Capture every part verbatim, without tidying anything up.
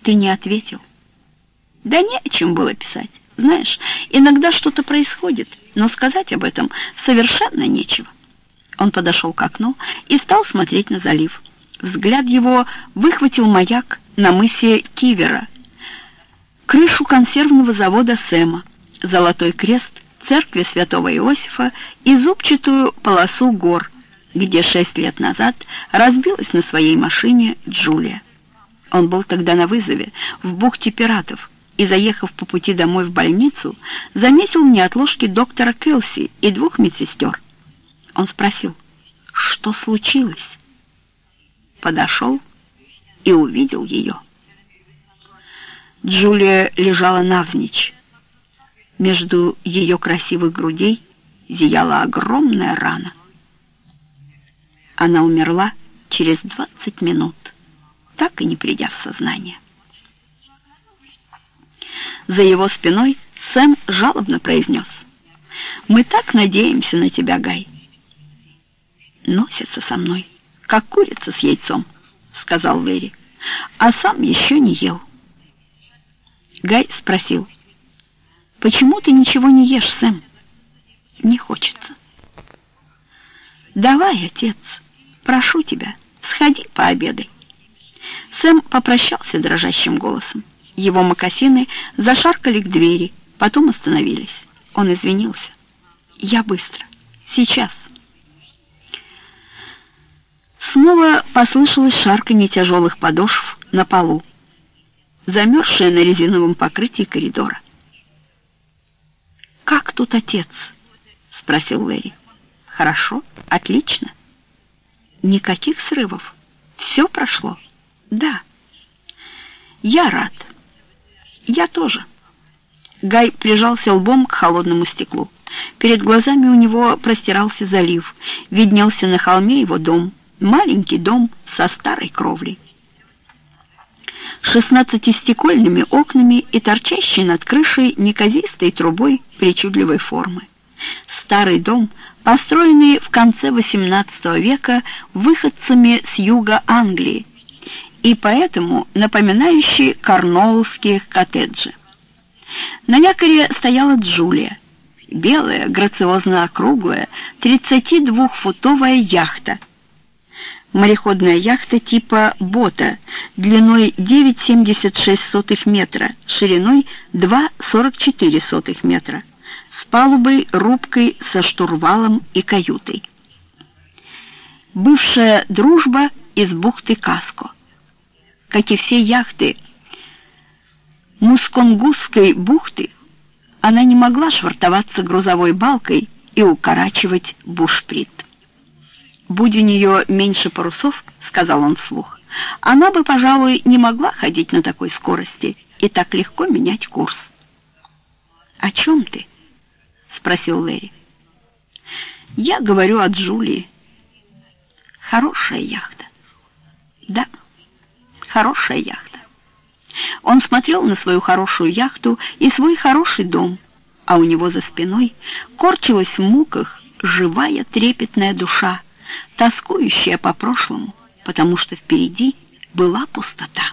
Ты не ответил. Да не о чем было писать. Знаешь, иногда что-то происходит, но сказать об этом совершенно нечего. Он подошел к окну и стал смотреть на залив. Взгляд его выхватил маяк на мысе Кивера, крышу консервного завода Сэма, золотой крест церкви святого Иосифа и зубчатую полосу гор, где шесть лет назад разбилась на своей машине Джулия. Он был тогда на вызове в бухте пиратов и, заехав по пути домой в больницу, заметил в неотложке доктора Келси и двух медсестер. Он спросил, что случилось? Подошел и увидел ее. Джулия лежала навзничь. Между ее красивых грудей зияла огромная рана. Она умерла через двадцать минут, так и не придя в сознание. За его спиной Сэм жалобно произнес: «Мы так надеемся на тебя, Гай». «Носится со мной, как курица с яйцом», — сказал Лэри, «а сам еще не ел». Гай спросил: «Почему ты ничего не ешь, Сэм?» «Не хочется». «Давай, отец, прошу тебя, сходи пообедай». Сэм попрощался дрожащим голосом. Его мокасины зашаркали к двери, потом остановились. Он извинился. «Я быстро. Сейчас». Снова послышалось шарканье тяжелых подошв на полу, замерзшее на резиновом покрытии коридора. «Как тут отец?» — спросил Лэри. «Хорошо, отлично. Никаких срывов. Все прошло?» «Да». «Я рад». «Я тоже». Гай прижался лбом к холодному стеклу. Перед глазами у него простирался залив. Виднелся на холме его дом. Маленький дом со старой кровлей, шестнадцатистекольными окнами и торчащей над крышей неказистой трубой причудливой формы. Старый дом, построенный в конце восемнадцатого века выходцами с юга Англии, и поэтому напоминающий корнуоллские коттеджи. На якоре стояла Джулия, белая, грациозно округлая, тридцатидвухфутовая яхта. Мореходная яхта типа бота, длиной девять целых семьдесят шесть сотых метра, шириной два целых сорок четыре сотых метра, с палубой, рубкой со штурвалом и каютой. Бывшая «Дружба» из бухты Каско. Как и все яхты Мусконгусской бухты, она не могла швартоваться грузовой балкой и укорачивать бушприт. «Будь у нее меньше парусов, — сказал он вслух, — она бы, пожалуй, не могла ходить на такой скорости и так легко менять курс». «О чем ты?» — спросил Лэри. «Я говорю о Джулии». «Хорошая яхта». «Да, хорошая яхта». Он смотрел на свою хорошую яхту и свой хороший дом, а у него за спиной корчилась в муках живая трепетная душа, тоскующая по прошлому, потому что впереди была пустота.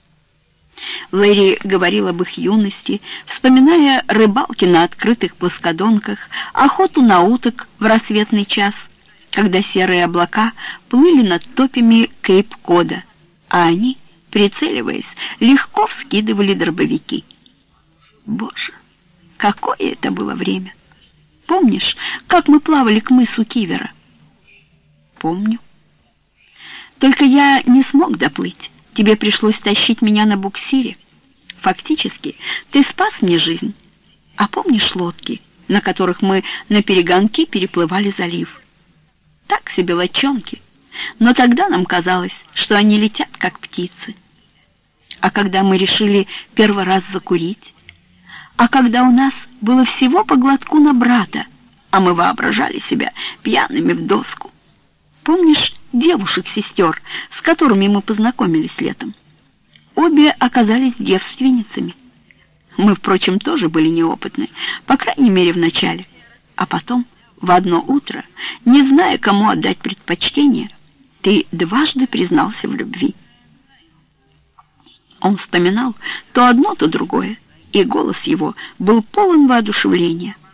Лэри говорил об их юности, вспоминая рыбалки на открытых плоскодонках, охоту на уток в рассветный час, когда серые облака плыли над топями Кейп-Кода, а они, прицеливаясь, легко вскидывали дробовики. Боже, какое это было время! Помнишь, как мы плавали к мысу Кивера? Помню. Только я не смог доплыть. Тебе пришлось тащить меня на буксире. Фактически, ты спас мне жизнь. А помнишь лодки, на которых мы на перегонки переплывали залив? Так себе лодчонки. Но тогда нам казалось, что они летят, как птицы. А когда мы решили первый раз закурить? А когда у нас было всего по глотку на брата, а мы воображали себя пьяными в доску? Помнишь девушек-сестер, с которыми мы познакомились летом? Обе оказались девственницами. Мы, впрочем, тоже были неопытны, по крайней мере, в начале. А потом, в одно утро, не зная, кому отдать предпочтение, ты дважды признался в любви. Он вспоминал то одно, то другое, и голос его был полон воодушевления.